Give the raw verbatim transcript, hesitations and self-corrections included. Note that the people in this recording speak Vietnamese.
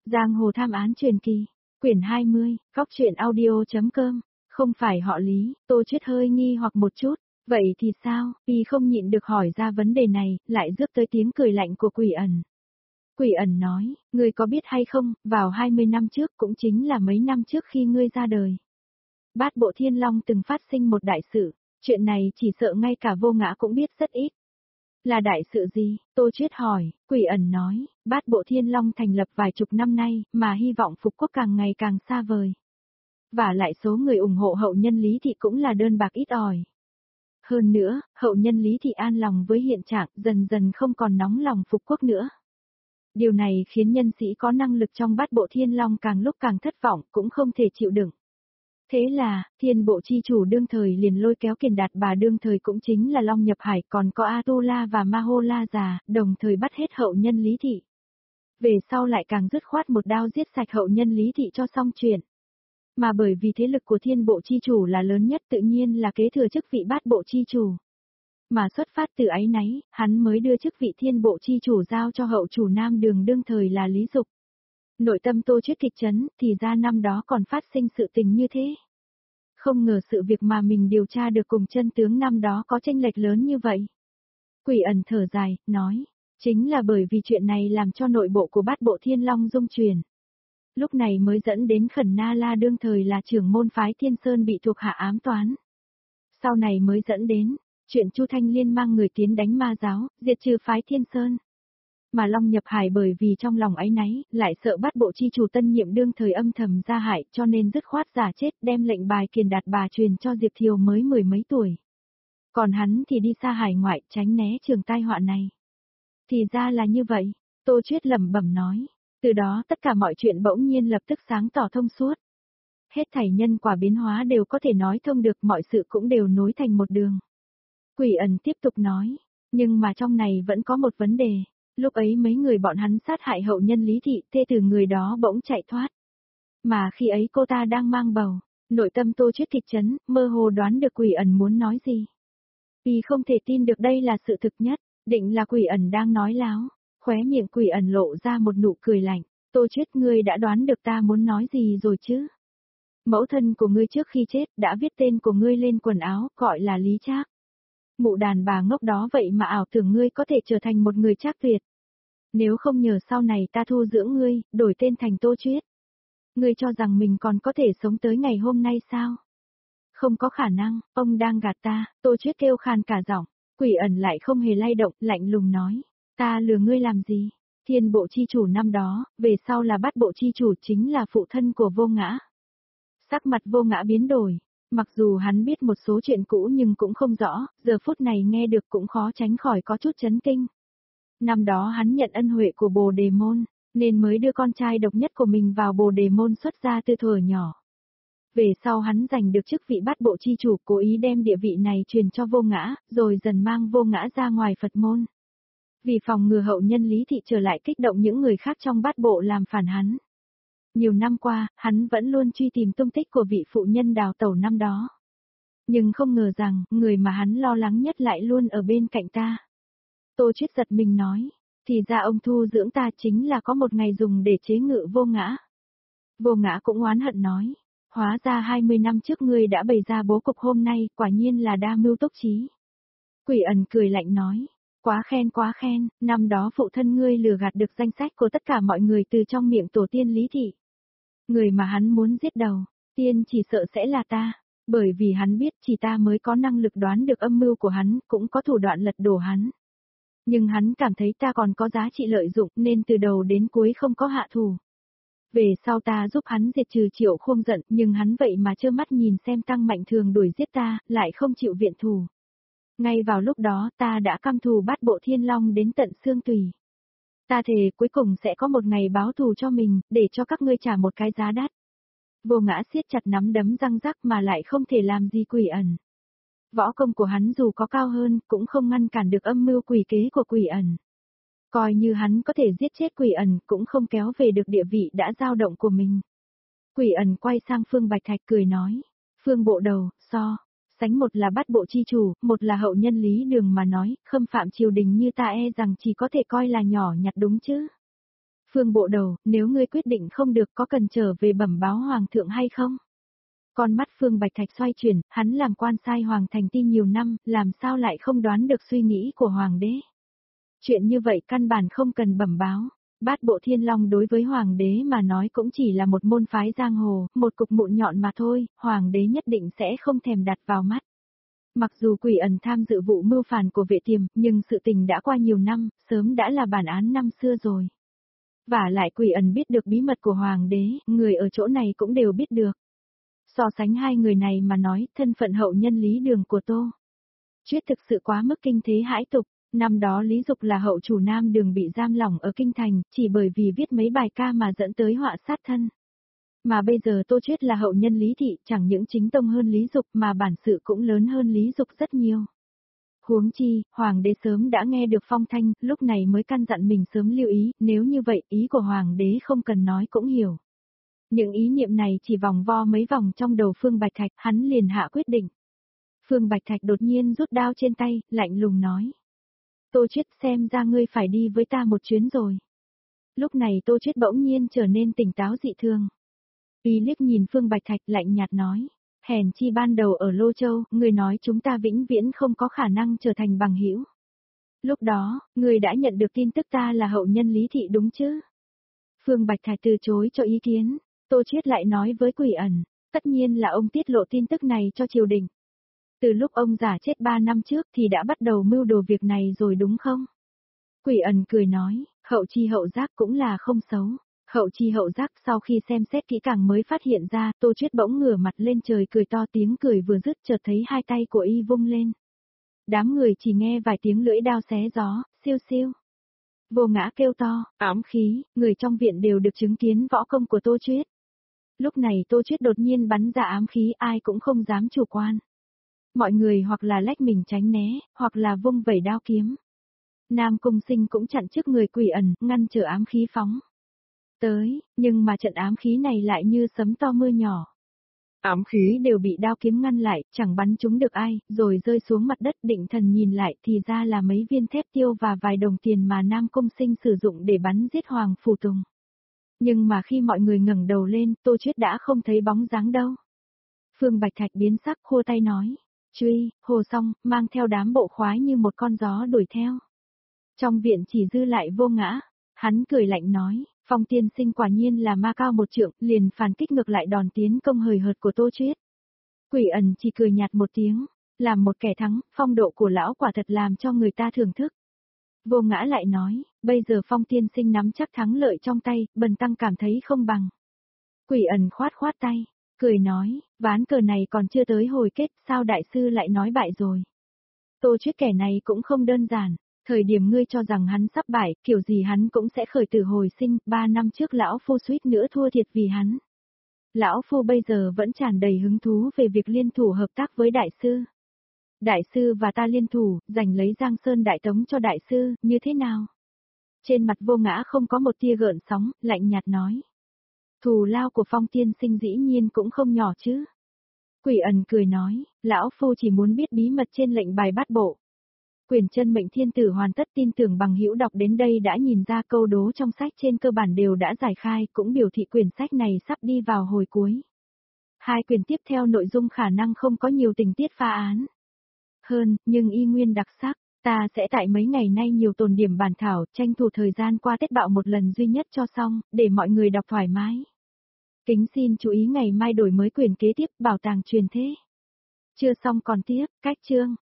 Giang hồ tham án truyền kỳ, quyển hai mươi, Cóc truyện audio.com, không phải họ Lý, Tô Chuyết hơi nghi hoặc một chút, vậy thì sao, y không nhịn được hỏi ra vấn đề này, lại rước tới tiếng cười lạnh của Quỷ Ẩn. Quỷ Ẩn nói, ngươi có biết hay không, vào hai mươi năm trước cũng chính là mấy năm trước khi ngươi ra đời. Bát Bộ Thiên Long từng phát sinh một đại sự, chuyện này chỉ sợ ngay cả Vô Ngã cũng biết rất ít. Là đại sự gì? Tô Chuyết hỏi. Quỷ Ẩn nói, Bát Bộ Thiên Long thành lập vài chục năm nay, mà hy vọng phục quốc càng ngày càng xa vời. Và lại số người ủng hộ hậu nhân Lý Thị cũng là đơn bạc ít ỏi. Hơn nữa, hậu nhân Lý Thị an lòng với hiện trạng, dần dần không còn nóng lòng phục quốc nữa. Điều này khiến nhân sĩ có năng lực trong Bát Bộ Thiên Long càng lúc càng thất vọng, cũng không thể chịu đựng. Thế là, Thiên Bộ chi chủ đương thời liền lôi kéo Kiền Đạt Bà đương thời cũng chính là Long Nhập Hải, còn có Atula và Mahola già, đồng thời bắt hết hậu nhân Lý Thị. Về sau lại càng dứt khoát một đao giết sạch hậu nhân Lý Thị cho xong chuyện. Mà bởi vì thế lực của Thiên Bộ chi chủ là lớn nhất, tự nhiên là kế thừa chức vị Bát Bộ chi chủ. Mà xuất phát từ áy náy, hắn mới đưa chức vị Thiên Bộ chi chủ giao cho hậu chủ Nam Đường đương thời là Lý Dục. Nội tâm Tô Chuyết kịch chấn, thì ra năm đó còn phát sinh sự tình như thế. Không ngờ sự việc mà mình điều tra được cùng chân tướng năm đó có chênh lệch lớn như vậy. Quỷ Ẩn thở dài, nói, chính là bởi vì chuyện này làm cho nội bộ của Bát Bộ Thiên Long rung chuyển. Lúc này mới dẫn đến Khẩn Na La đương thời là trưởng môn phái Thiên Sơn bị thuộc hạ ám toán. Sau này mới dẫn đến, chuyện Chu Thanh Liên mang người tiến đánh ma giáo, diệt trừ phái Thiên Sơn. Mà Long Nhập Hải bởi vì trong lòng áy náy, lại sợ Bát Bộ chi chủ tân nhiệm đương thời âm thầm ra hại, cho nên dứt khoát giả chết, đem lệnh bài Kiền Đạt Bà truyền cho Diệp Thiều mới mười mấy tuổi. Còn hắn thì đi xa hải ngoại, tránh né trường tai họa này. Thì ra là như vậy, Tô Chuyết lẩm bẩm nói. Từ đó tất cả mọi chuyện bỗng nhiên lập tức sáng tỏ thông suốt. Hết thảy nhân quả biến hóa đều có thể nói thông được, mọi sự cũng đều nối thành một đường. Quỷ Ẩn tiếp tục nói, nhưng mà trong này vẫn có một vấn đề. Lúc ấy mấy người bọn hắn sát hại hậu nhân Lý Thị, thê tử người đó bỗng chạy thoát. Mà khi ấy cô ta đang mang bầu, nội tâm Tô Chuyết kịch chấn, mơ hồ đoán được Quỷ Ẩn muốn nói gì. Vì không thể tin được đây là sự thực nhất, định là Quỷ Ẩn đang nói láo, khóe miệng Quỷ Ẩn lộ ra một nụ cười lạnh. Tô Chuyết, ngươi đã đoán được ta muốn nói gì rồi chứ? Mẫu thân của ngươi trước khi chết đã viết tên của ngươi lên quần áo, gọi là Lý Trác. Mụ đàn bà ngốc đó vậy mà ảo tưởng ngươi có thể trở thành một người Trác tuyệt. Nếu không nhờ sau này ta thu dưỡng ngươi, đổi tên thành Tô Chuyết. Ngươi cho rằng mình còn có thể sống tới ngày hôm nay sao? Không có khả năng, ông đang gạt ta, Tô Chuyết kêu khan cả giọng. Quỷ Ẩn lại không hề lay động, lạnh lùng nói. Ta lừa ngươi làm gì? Thiên Bộ chi chủ năm đó, về sau là Bát Bộ chi chủ, chính là phụ thân của Vô Ngã. Sắc mặt Vô Ngã biến đổi. Mặc dù hắn biết một số chuyện cũ nhưng cũng không rõ, giờ phút này nghe được cũng khó tránh khỏi có chút chấn kinh. Năm đó hắn nhận ân huệ của Bồ Đề Môn, nên mới đưa con trai độc nhất của mình vào Bồ Đề Môn xuất gia từ thuở nhỏ. Về sau hắn giành được chức vị Bát Bộ chi chủ, cố ý đem địa vị này truyền cho Vô Ngã, rồi dần mang Vô Ngã ra ngoài Phật môn. Vì phòng ngừa hậu nhân Lý Thị trở lại kích động những người khác trong Bát Bộ làm phản hắn. Nhiều năm qua, hắn vẫn luôn truy tìm tung tích của vị phụ nhân đào tẩu năm đó. Nhưng không ngờ rằng, người mà hắn lo lắng nhất lại luôn ở bên cạnh ta. Tô Chuyết giật mình nói, thì ra ông thu dưỡng ta chính là có một ngày dùng để chế ngự Vô Ngã. Vô Ngã cũng oán hận nói, hóa ra hai mươi năm trước ngươi đã bày ra bố cục hôm nay, quả nhiên là đa mưu túc trí. Quỷ Ẩn cười lạnh nói, quá khen quá khen, năm đó phụ thân ngươi lừa gạt được danh sách của tất cả mọi người từ trong miệng tổ tiên Lý Thị. Người mà hắn muốn giết đầu, tiên chỉ sợ sẽ là ta, bởi vì hắn biết chỉ ta mới có năng lực đoán được âm mưu của hắn, cũng có thủ đoạn lật đổ hắn. Nhưng hắn cảm thấy ta còn có giá trị lợi dụng nên từ đầu đến cuối không có hạ thủ. Về sau ta giúp hắn diệt trừ Triệu Khôn giận, nhưng hắn vậy mà trơ mắt nhìn xem Tăng Mạnh Thường đuổi giết ta, lại không chịu viện thù. Ngay vào lúc đó ta đã căm thù Bát Bộ Thiên Long đến tận xương tủy. Ta thề cuối cùng sẽ có một ngày báo thù cho mình, để cho các ngươi trả một cái giá đắt. Vô Ngã siết chặt nắm đấm răng rắc mà lại không thể làm gì Quỷ Ẩn. Võ công của hắn dù có cao hơn, cũng không ngăn cản được âm mưu quỷ kế của Quỷ Ẩn. Coi như hắn có thể giết chết Quỷ Ẩn, cũng không kéo về được địa vị đã dao động của mình. Quỷ Ẩn quay sang Phương Bạch Thạch cười nói, Phương bộ đầu, so, sánh một là Bát Bộ chi chủ, một là hậu nhân Lý Đường mà nói, khâm phạm triều đình như ta e rằng chỉ có thể coi là nhỏ nhặt đúng chứ. Phương bộ đầu, nếu ngươi quyết định không được có cần trở về bẩm báo hoàng thượng hay không? Con mắt Phương Bạch Thạch xoay chuyển, hắn làm quan sai hoàng thành ti nhiều năm, làm sao lại không đoán được suy nghĩ của hoàng đế. Chuyện như vậy căn bản không cần bẩm báo. Bát bộ thiên long đối với hoàng đế mà nói cũng chỉ là một môn phái giang hồ, một cục mụn nhọn mà thôi, hoàng đế nhất định sẽ không thèm đặt vào mắt. Mặc dù Quỷ Ẩn tham dự vụ mưu phản của Vệ Tiềm, nhưng sự tình đã qua nhiều năm, sớm đã là bản án năm xưa rồi. Và lại Quỷ Ẩn biết được bí mật của hoàng đế, người ở chỗ này cũng đều biết được. So sánh hai người này mà nói, thân phận hậu nhân Lý Đường của Tô Chuyết thực sự quá mức kinh thế hãi tục. Năm đó Lý Dục là hậu chủ Nam Đường bị giam lỏng ở Kinh Thành, chỉ bởi vì viết mấy bài ca mà dẫn tới họa sát thân. Mà bây giờ Tô Chuyết là hậu nhân Lý Thị, chẳng những chính tông hơn Lý Dục mà bản sự cũng lớn hơn Lý Dục rất nhiều. Huống chi, Hoàng đế sớm đã nghe được phong thanh, lúc này mới căn dặn mình sớm lưu ý, nếu như vậy, ý của Hoàng đế không cần nói cũng hiểu. Những ý niệm này chỉ vòng vo mấy vòng trong đầu Phương Bạch Thạch, hắn liền hạ quyết định. Phương Bạch Thạch đột nhiên rút đao trên tay, lạnh lùng nói. Tô Chuyết, xem ra ngươi phải đi với ta một chuyến rồi. Lúc này Tô Chuyết bỗng nhiên trở nên tỉnh táo dị thường. Y liếc nhìn Phương Bạch Thạch lạnh nhạt nói. Hèn chi ban đầu ở Lô Châu, ngươi nói chúng ta vĩnh viễn không có khả năng trở thành bằng hữu. Lúc đó, ngươi đã nhận được tin tức ta là hậu nhân Lý Thị đúng chứ? Phương Bạch Thạch từ chối cho ý kiến. Tô Chuyết lại nói với Quỷ Ẩn. Tất nhiên là ông tiết lộ tin tức này cho triều đình. Từ lúc ông giả chết ba năm trước thì đã bắt đầu mưu đồ việc này rồi đúng không? Quỷ Ẩn cười nói, hậu chi hậu giác cũng là không xấu. Hậu chi hậu giác sau khi xem xét kỹ càng mới phát hiện ra, Tô Chuyết bỗng ngửa mặt lên trời cười to, tiếng cười vừa dứt chợt thấy hai tay của y vung lên. Đám người chỉ nghe vài tiếng lưỡi đao xé gió, siêu siêu. Vô Ngã kêu to, ám khí, người trong viện đều được chứng kiến võ công của Tô Chuyết. Lúc này Tô Chuyết đột nhiên bắn ra ám khí, ai cũng không dám chủ quan. Mọi người hoặc là lách mình tránh né, hoặc là vung vẩy đao kiếm. Nam Cung Sinh cũng chặn trước người Quỷ Ẩn, ngăn trở ám khí phóng tới, nhưng mà trận ám khí này lại như sấm to mưa nhỏ. Ám khí đều bị đao kiếm ngăn lại, chẳng bắn trúng được ai, rồi rơi xuống mặt đất. Định thần nhìn lại thì ra là mấy viên thép tiêu và vài đồng tiền mà Nam Cung Sinh sử dụng để bắn giết Hoàng Phù Tùng. Nhưng mà khi mọi người ngẩng đầu lên, Tô Chuyết đã không thấy bóng dáng đâu. Phương Bạch Thạch biến sắc, khua tay nói. Truy, Hồ Song, mang theo đám bộ khoái như một con gió đuổi theo. Trong viện chỉ dư lại Vô Ngã, hắn cười lạnh nói, Phong tiên sinh quả nhiên là ma cao một trượng, liền phản kích ngược lại đòn tiến công hời hợt của Tô Chuyết. Quỷ Ẩn chỉ cười nhạt một tiếng, làm một kẻ thắng, phong độ của lão quả thật làm cho người ta thưởng thức. Vô Ngã lại nói, bây giờ Phong tiên sinh nắm chắc thắng lợi trong tay, bần tăng cảm thấy không bằng. Quỷ Ẩn khoát khoát tay. Cười nói, ván cờ này còn chưa tới hồi kết, sao đại sư lại nói bại rồi. Tô Chuyết kẻ này cũng không đơn giản, thời điểm ngươi cho rằng hắn sắp bại, kiểu gì hắn cũng sẽ khởi tử hồi sinh, ba năm trước lão phu suýt nữa thua thiệt vì hắn. Lão phu bây giờ vẫn tràn đầy hứng thú về việc liên thủ hợp tác với đại sư. Đại sư và ta liên thủ, giành lấy Giang Sơn Đại Tống cho đại sư, như thế nào? Trên mặt Vô Ngã không có một tia gợn sóng, lạnh nhạt nói. Thù lao của Phong tiên sinh dĩ nhiên cũng không nhỏ chứ. Quỷ Ẩn cười nói, lão phu chỉ muốn biết bí mật trên lệnh bài bát bộ. Quyền chân mệnh thiên tử hoàn tất, tin tưởng bằng hữu đọc đến đây đã nhìn ra câu đố trong sách trên cơ bản đều đã giải khai, cũng biểu thị quyển sách này sắp đi vào hồi cuối. Hai quyền tiếp theo nội dung khả năng không có nhiều tình tiết pha án hơn, nhưng y nguyên đặc sắc. Ta sẽ tại mấy ngày nay nhiều tồn điểm bản thảo, tranh thủ thời gian qua Tết Bạo một lần duy nhất cho xong, để mọi người đọc thoải mái. Kính xin chú ý ngày mai đổi mới quyển kế tiếp, bảo tàng truyền thế. Chưa xong còn tiếp, cách chương.